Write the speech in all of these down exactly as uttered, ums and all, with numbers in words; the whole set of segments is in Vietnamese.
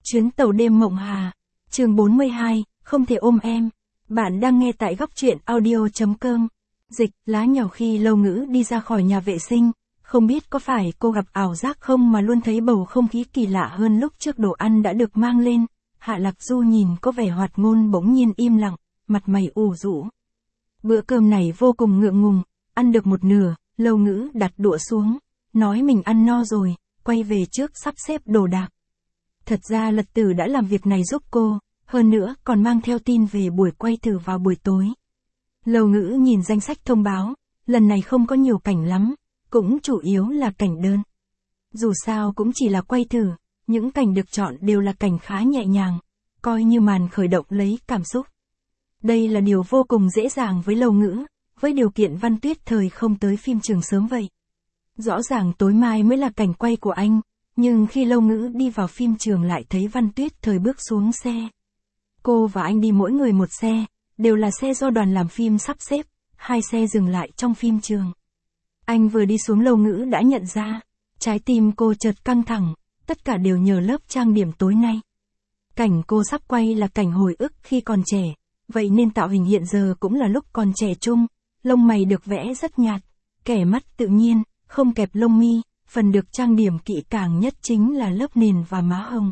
Chuyến tàu đêm mộng Hà, chương bốn mươi hai, không thể ôm em. Bạn đang nghe tại góc truyện audio.com. Dịch, lá nhỏ khi Lâu Ngữ đi ra khỏi nhà vệ sinh, không biết có phải cô gặp ảo giác không mà luôn thấy bầu không khí kỳ lạ hơn lúc trước đồ ăn đã được mang lên. Hạ Lạc Du nhìn có vẻ hoạt ngôn bỗng nhiên im lặng, mặt mày ủ rũ. Bữa cơm này vô cùng ngượng ngùng, ăn được một nửa, Lâu Ngữ đặt đũa xuống, nói mình ăn no rồi, quay về trước sắp xếp đồ đạc. Thật ra Lật Tử đã làm việc này giúp cô, hơn nữa còn mang theo tin về buổi quay thử vào buổi tối. Lâu Ngữ nhìn danh sách thông báo, lần này không có nhiều cảnh lắm, cũng chủ yếu là cảnh đơn. Dù sao cũng chỉ là quay thử, những cảnh được chọn đều là cảnh khá nhẹ nhàng, coi như màn khởi động lấy cảm xúc. Đây là điều vô cùng dễ dàng với Lâu Ngữ, với điều kiện Văn Tuyết Thời không tới phim trường sớm vậy. Rõ ràng tối mai mới là cảnh quay của anh, nhưng khi Lâu Ngữ đi vào phim trường lại thấy Văn Tuyết Thời bước xuống xe. Cô và anh đi mỗi người một xe, đều là xe do đoàn làm phim sắp xếp, hai xe dừng lại trong phim trường. Anh vừa đi xuống Lâu Ngữ đã nhận ra, trái tim cô chợt căng thẳng, tất cả đều nhờ lớp trang điểm tối nay. Cảnh cô sắp quay là cảnh hồi ức khi còn trẻ, vậy nên tạo hình hiện giờ cũng là lúc còn trẻ trung, lông mày được vẽ rất nhạt, kẻ mắt tự nhiên, không kẹp lông mi. Phần được trang điểm kỹ càng nhất chính là lớp nền và má hồng.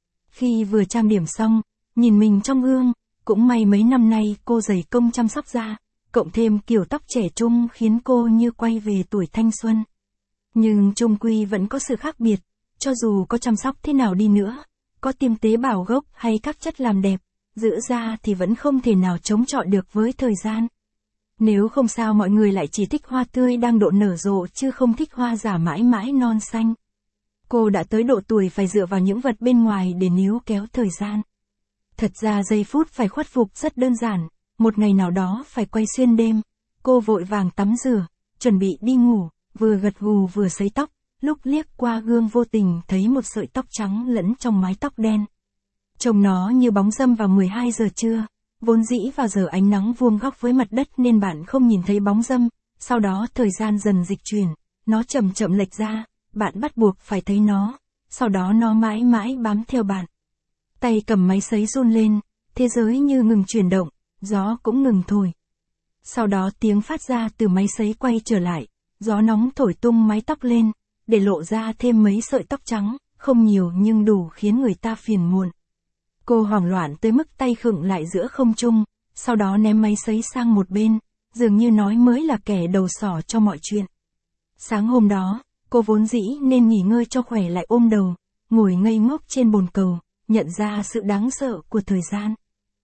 Khi vừa trang điểm xong, nhìn mình trong gương, cũng may mấy năm nay cô dày công chăm sóc da, cộng thêm kiểu tóc trẻ trung khiến cô như quay về tuổi thanh xuân. Nhưng chung quy vẫn có sự khác biệt, cho dù có chăm sóc thế nào đi nữa, có tiêm tế bào gốc hay các chất làm đẹp, giữ da thì vẫn không thể nào chống chọi được với thời gian. Nếu không sao mọi người lại chỉ thích hoa tươi đang độ nở rộ chứ không thích hoa giả mãi mãi non xanh. Cô đã tới độ tuổi phải dựa vào những vật bên ngoài để níu kéo thời gian. Thật ra giây phút phải khuất phục rất đơn giản, một ngày nào đó phải quay xuyên đêm, cô vội vàng tắm rửa, chuẩn bị đi ngủ, vừa gật gù vừa sấy tóc, lúc liếc qua gương vô tình thấy một sợi tóc trắng lẫn trong mái tóc đen. Trông nó như bóng râm vào mười hai giờ trưa. Vốn dĩ vào giờ ánh nắng vuông góc với mặt đất nên bạn không nhìn thấy bóng râm, sau đó thời gian dần dịch chuyển, nó chậm chậm lệch ra, bạn bắt buộc phải thấy nó, sau đó nó mãi mãi bám theo bạn. Tay cầm máy sấy run lên, thế giới như ngừng chuyển động, gió cũng ngừng thổi. Sau đó tiếng phát ra từ máy sấy quay trở lại, gió nóng thổi tung mái tóc lên, để lộ ra thêm mấy sợi tóc trắng, không nhiều nhưng đủ khiến người ta phiền muộn. Cô hoảng loạn tới mức tay khựng lại giữa không trung, sau đó ném máy sấy sang một bên, dường như nói mới là kẻ đầu sỏ cho mọi chuyện. Sáng hôm đó, cô vốn dĩ nên nghỉ ngơi cho khỏe lại ôm đầu, ngồi ngây ngốc trên bồn cầu, nhận ra sự đáng sợ của thời gian.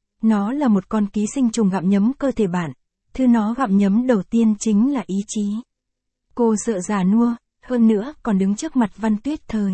Nó là một con ký sinh trùng gặm nhấm cơ thể bạn, thứ nó gặm nhấm đầu tiên chính là ý chí. Cô sợ già nua, hơn nữa còn đứng trước mặt Văn Tuyết Thời.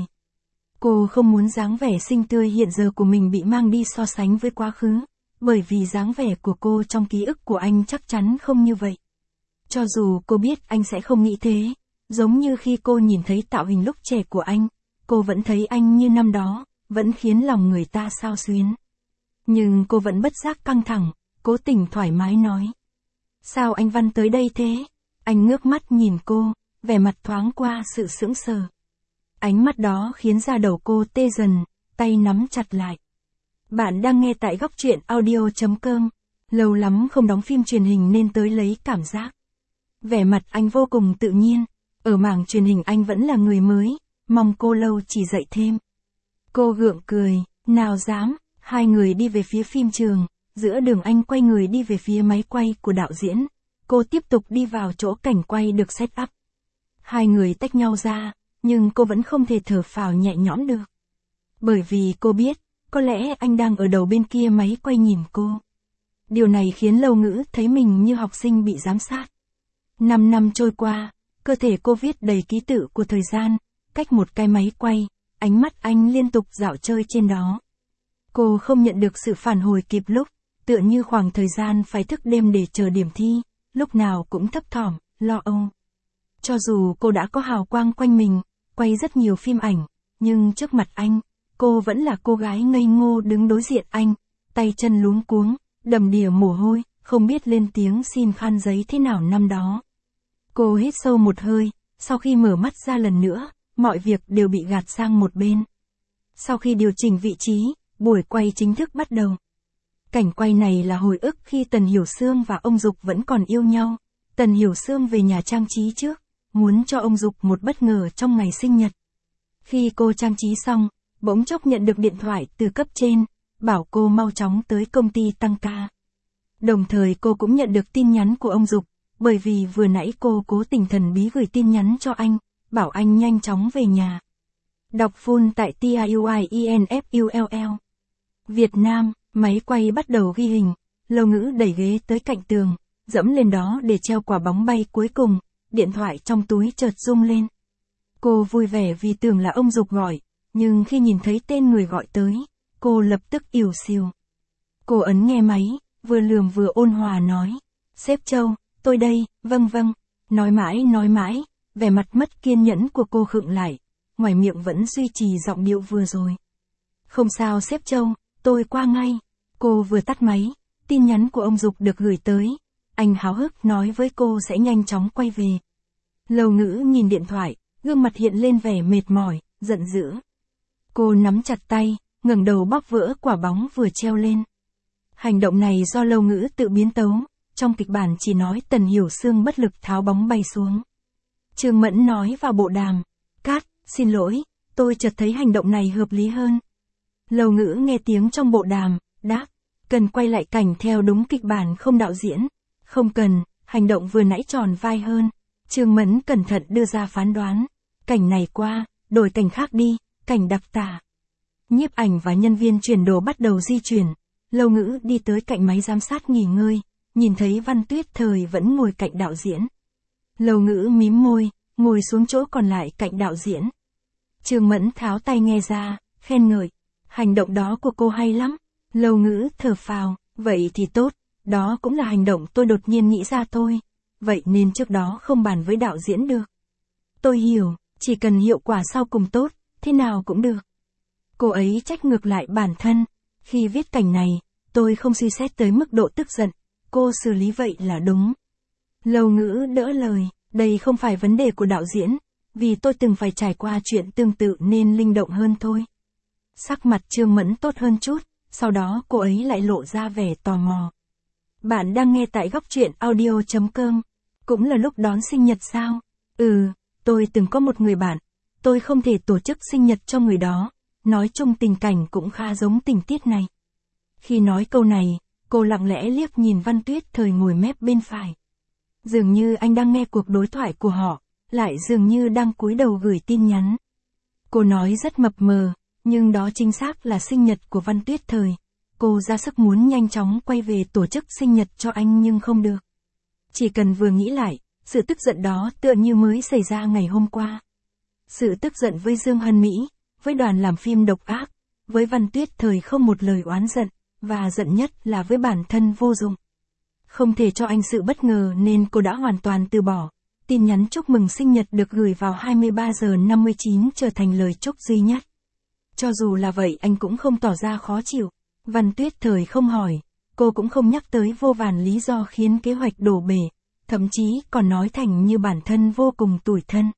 Cô không muốn dáng vẻ xinh tươi hiện giờ của mình bị mang đi so sánh với quá khứ, bởi vì dáng vẻ của cô trong ký ức của anh chắc chắn không như vậy. Cho dù cô biết anh sẽ không nghĩ thế, giống như khi cô nhìn thấy tạo hình lúc trẻ của anh, cô vẫn thấy anh như năm đó, vẫn khiến lòng người ta xao xuyến. Nhưng cô vẫn bất giác căng thẳng, cố tình thoải mái nói. Sao anh Văn tới đây thế? Anh ngước mắt nhìn cô, vẻ mặt thoáng qua sự sững sờ. Ánh mắt đó khiến da đầu cô tê dần, tay nắm chặt lại. Bạn đang nghe tại góc truyện audio.com. Lâu lắm không đóng phim truyền hình nên tới lấy cảm giác. Vẻ mặt anh vô cùng tự nhiên. Ở mảng truyền hình anh vẫn là người mới, mong cô Lâu chỉ dạy thêm. Cô gượng cười, nào dám. Hai người đi về phía phim trường, giữa đường anh quay người đi về phía máy quay của đạo diễn. Cô tiếp tục đi vào chỗ cảnh quay được set up. Hai người tách nhau ra. Nhưng cô vẫn không thể thở phào nhẹ nhõm được. Bởi vì cô biết, có lẽ anh đang ở đầu bên kia máy quay nhìn cô. Điều này khiến Lâu Ngữ thấy mình như học sinh bị giám sát. Năm năm trôi qua, cơ thể cô viết đầy ký tự của thời gian, cách một cái máy quay, ánh mắt anh liên tục dạo chơi trên đó. Cô không nhận được sự phản hồi kịp lúc, tựa như khoảng thời gian phải thức đêm để chờ điểm thi, lúc nào cũng thấp thỏm, lo âu. Cho dù cô đã có hào quang quanh mình, quay rất nhiều phim ảnh, nhưng trước mặt anh, cô vẫn là cô gái ngây ngô đứng đối diện anh, tay chân luống cuống, đầm đìa mồ hôi, không biết lên tiếng xin khăn giấy thế nào năm đó. Cô hít sâu một hơi, sau khi mở mắt ra lần nữa, mọi việc đều bị gạt sang một bên. Sau khi điều chỉnh vị trí, buổi quay chính thức bắt đầu. Cảnh quay này là hồi ức khi Tần Hiểu Sương và ông Dục vẫn còn yêu nhau. Tần Hiểu Sương về nhà trang trí trước, muốn cho ông Dục một bất ngờ trong ngày sinh nhật. Khi cô trang trí xong, bỗng chốc nhận được điện thoại từ cấp trên, bảo cô mau chóng tới công ty tăng ca. Đồng thời cô cũng nhận được tin nhắn của ông Dục, bởi vì vừa nãy cô cố tình thần bí gửi tin nhắn cho anh, bảo anh nhanh chóng về nhà. Đọc full tại T I U I E N F U L L. Việt Nam, máy quay bắt đầu ghi hình, Lâu Ngữ đẩy ghế tới cạnh tường, dẫm lên đó để treo quả bóng bay cuối cùng, điện thoại trong túi chợt rung lên. Cô vui vẻ vì tưởng là ông Dục gọi, nhưng khi nhìn thấy tên người gọi tới, cô lập tức ỉu xìu. Cô ấn nghe máy, vừa lườm vừa ôn hòa nói, sếp Châu, tôi đây, vâng vâng, nói mãi nói mãi, vẻ mặt mất kiên nhẫn của cô khựng lại, ngoài miệng vẫn duy trì giọng điệu vừa rồi. Không sao sếp Châu, tôi qua ngay. Cô vừa tắt máy, tin nhắn của ông Dục được gửi tới, anh háo hức nói với cô sẽ nhanh chóng quay về. Lâu Ngữ nhìn điện thoại, gương mặt hiện lên vẻ mệt mỏi, giận dữ. Cô nắm chặt tay, ngẩng đầu bóp vỡ quả bóng vừa treo lên. Hành động này do Lâu Ngữ tự biến tấu, trong kịch bản chỉ nói Tần Hiểu Sương bất lực tháo bóng bay xuống. Trương Mẫn nói vào bộ đàm, cát, xin lỗi, tôi chợt thấy hành động này hợp lý hơn. Lâu Ngữ nghe tiếng trong bộ đàm, đáp, cần quay lại cảnh theo đúng kịch bản không đạo diễn. Không cần, hành động vừa nãy tròn vai hơn. Trương Mẫn cẩn thận đưa ra phán đoán. Cảnh này qua, đổi cảnh khác đi, cảnh đặc tả. Nhiếp ảnh và nhân viên chuyển đồ bắt đầu di chuyển. Lâu Ngữ đi tới cạnh máy giám sát nghỉ ngơi, nhìn thấy Văn Tuyết Thời vẫn ngồi cạnh đạo diễn. Lâu Ngữ mím môi, ngồi xuống chỗ còn lại cạnh đạo diễn. Trương Mẫn tháo tai nghe ra, khen ngợi. Hành động đó của cô hay lắm. Lâu Ngữ thở phào, vậy thì tốt, đó cũng là hành động tôi đột nhiên nghĩ ra thôi. Vậy nên trước đó không bàn với đạo diễn được. Tôi hiểu, chỉ cần hiệu quả sau cùng tốt, thế nào cũng được. Cô ấy trách ngược lại bản thân. Khi viết cảnh này, tôi không suy xét tới mức độ tức giận, cô xử lý vậy là đúng. Lâu Ngữ đỡ lời, đây không phải vấn đề của đạo diễn, vì tôi từng phải trải qua chuyện tương tự nên linh động hơn thôi. Sắc mặt Trương Mẫn tốt hơn chút, sau đó cô ấy lại lộ ra vẻ tò mò. Bạn đang nghe tại góc truyện audio chấm com. Cũng là lúc đón sinh nhật sao? Ừ, tôi từng có một người bạn. Tôi không thể tổ chức sinh nhật cho người đó. Nói chung tình cảnh cũng khá giống tình tiết này. Khi nói câu này, cô lặng lẽ liếc nhìn Văn Tuyết Thời ngồi mép bên phải. Dường như anh đang nghe cuộc đối thoại của họ, lại dường như đang cúi đầu gửi tin nhắn. Cô nói rất mập mờ, nhưng đó chính xác là sinh nhật của Văn Tuyết Thời. Cô ra sức muốn nhanh chóng quay về tổ chức sinh nhật cho anh nhưng không được. Chỉ cần vừa nghĩ lại, sự tức giận đó tựa như mới xảy ra ngày hôm qua. Sự tức giận với Dương Hân Mỹ, với đoàn làm phim độc ác, với Văn Tuyết Thời không một lời oán giận, và giận nhất là với bản thân vô dụng. Không thể cho anh sự bất ngờ nên cô đã hoàn toàn từ bỏ. Tin nhắn chúc mừng sinh nhật được gửi vào hai mươi ba giờ năm mươi chín trở thành lời chúc duy nhất. Cho dù là vậy anh cũng không tỏ ra khó chịu. Văn Tuyết Thời không hỏi, cô cũng không nhắc tới vô vàn lý do khiến kế hoạch đổ bể, thậm chí còn nói thành như bản thân vô cùng tủi thân.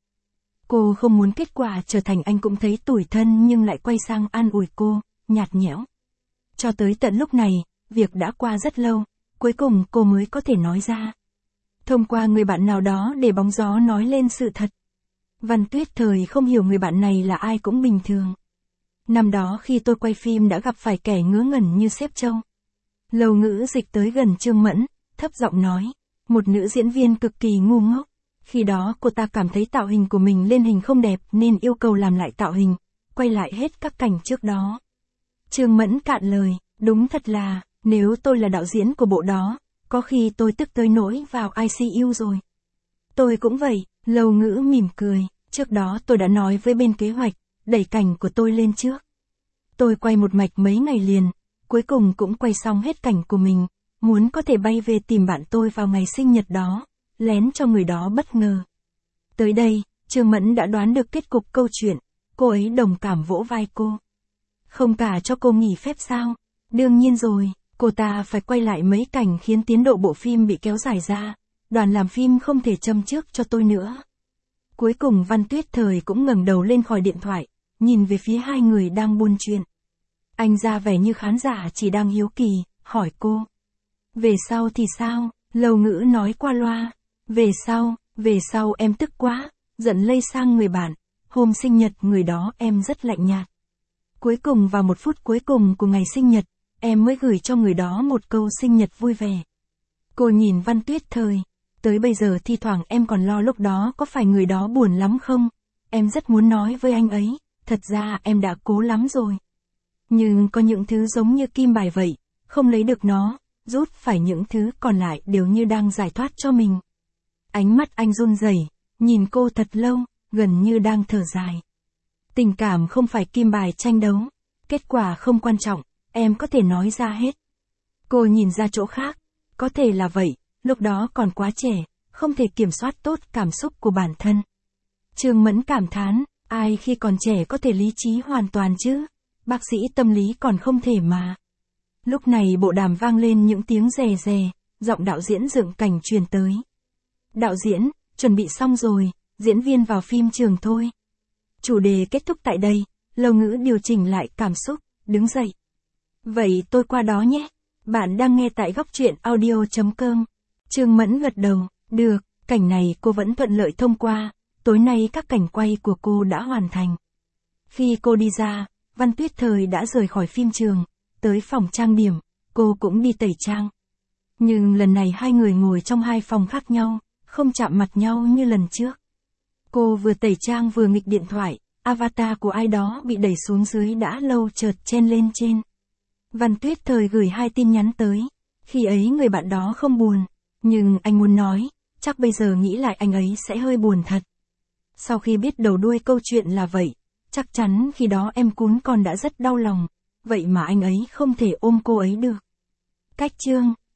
Cô không muốn kết quả trở thành anh cũng thấy tủi thân nhưng lại quay sang an ủi cô, nhạt nhẽo. Cho tới tận lúc này, việc đã qua rất lâu, cuối cùng cô mới có thể nói ra. Thông qua người bạn nào đó để bóng gió nói lên sự thật. Văn Tuyết Thời không hiểu người bạn này là ai cũng bình thường. Năm đó khi tôi quay phim đã gặp phải kẻ ngớ ngẩn như sếp Châu. Lâu Ngữ dịch tới gần Trương Mẫn, thấp giọng nói. Một nữ diễn viên cực kỳ ngu ngốc. Khi đó cô ta cảm thấy tạo hình của mình lên hình không đẹp nên yêu cầu làm lại tạo hình, quay lại hết các cảnh trước đó. Trương Mẫn cạn lời, đúng thật là, nếu tôi là đạo diễn của bộ đó, có khi tôi tức tới nỗi vào I C U rồi. Tôi cũng vậy, Lâu Ngữ mỉm cười, trước đó tôi đã nói với bên kế hoạch, đẩy cảnh của tôi lên trước. Tôi quay một mạch mấy ngày liền, cuối cùng cũng quay xong hết cảnh của mình, muốn có thể bay về tìm bạn tôi vào ngày sinh nhật đó, lén cho người đó bất ngờ. Tới đây, Trương Mẫn đã đoán được kết cục câu chuyện, cô ấy đồng cảm vỗ vai cô. Không cả cho cô nghỉ phép sao? Đương nhiên rồi, cô ta phải quay lại mấy cảnh khiến tiến độ bộ phim bị kéo dài ra, đoàn làm phim không thể châm trước cho tôi nữa. Cuối cùng Văn Tuyết Thời cũng ngẩng đầu lên khỏi điện thoại, nhìn về phía hai người đang buôn chuyện. Anh ra vẻ như khán giả chỉ đang hiếu kỳ, hỏi cô. Về sau thì sao? Lâu Ngữ nói qua loa. Về sau, về sau em tức quá, giận lây sang người bạn. Hôm sinh nhật người đó em rất lạnh nhạt. Cuối cùng vào một phút cuối cùng của ngày sinh nhật, em mới gửi cho người đó một câu sinh nhật vui vẻ. Cô nhìn Văn Tuyết Thời. Tới bây giờ thi thoảng em còn lo lúc đó có phải người đó buồn lắm không? Em rất muốn nói với anh ấy, thật ra em đã cố lắm rồi. Nhưng có những thứ giống như kim bài vậy, không lấy được nó, rút phải những thứ còn lại đều như đang giải thoát cho mình. Ánh mắt anh run rẩy, nhìn cô thật lâu, gần như đang thở dài. Tình cảm không phải kim bài tranh đấu, kết quả không quan trọng, em có thể nói ra hết. Cô nhìn ra chỗ khác, có thể là vậy, lúc đó còn quá trẻ, không thể kiểm soát tốt cảm xúc của bản thân. Trương Mẫn cảm thán, ai khi còn trẻ có thể lý trí hoàn toàn chứ, bác sĩ tâm lý còn không thể mà. Lúc này bộ đàm vang lên những tiếng rè rè, giọng đạo diễn dựng cảnh truyền tới. Đạo diễn, chuẩn bị xong rồi, diễn viên vào phim trường thôi. Chủ đề kết thúc tại đây, Lâu Ngữ điều chỉnh lại cảm xúc, đứng dậy. Vậy tôi qua đó nhé. Bạn đang nghe tại góc truyện audio chấm com. Trương Mẫn gật đầu, được, cảnh này cô vẫn thuận lợi thông qua, tối nay các cảnh quay của cô đã hoàn thành. Khi cô đi ra, Văn Tuyết Thời đã rời khỏi phim trường, tới phòng trang điểm, cô cũng đi tẩy trang. Nhưng lần này hai người ngồi trong hai phòng khác nhau, không chạm mặt nhau như lần trước. Cô vừa tẩy trang vừa nghịch điện thoại, avatar của ai đó bị đẩy xuống dưới đã lâu chợt chen lên trên. Văn Tuyết Thời gửi hai tin nhắn tới, khi ấy người bạn đó không buồn, nhưng anh muốn nói, chắc bây giờ nghĩ lại anh ấy sẽ hơi buồn thật. Sau khi biết đầu đuôi câu chuyện là vậy, chắc chắn khi đó em cún con đã rất đau lòng, vậy mà anh ấy không thể ôm cô ấy được. Cách chương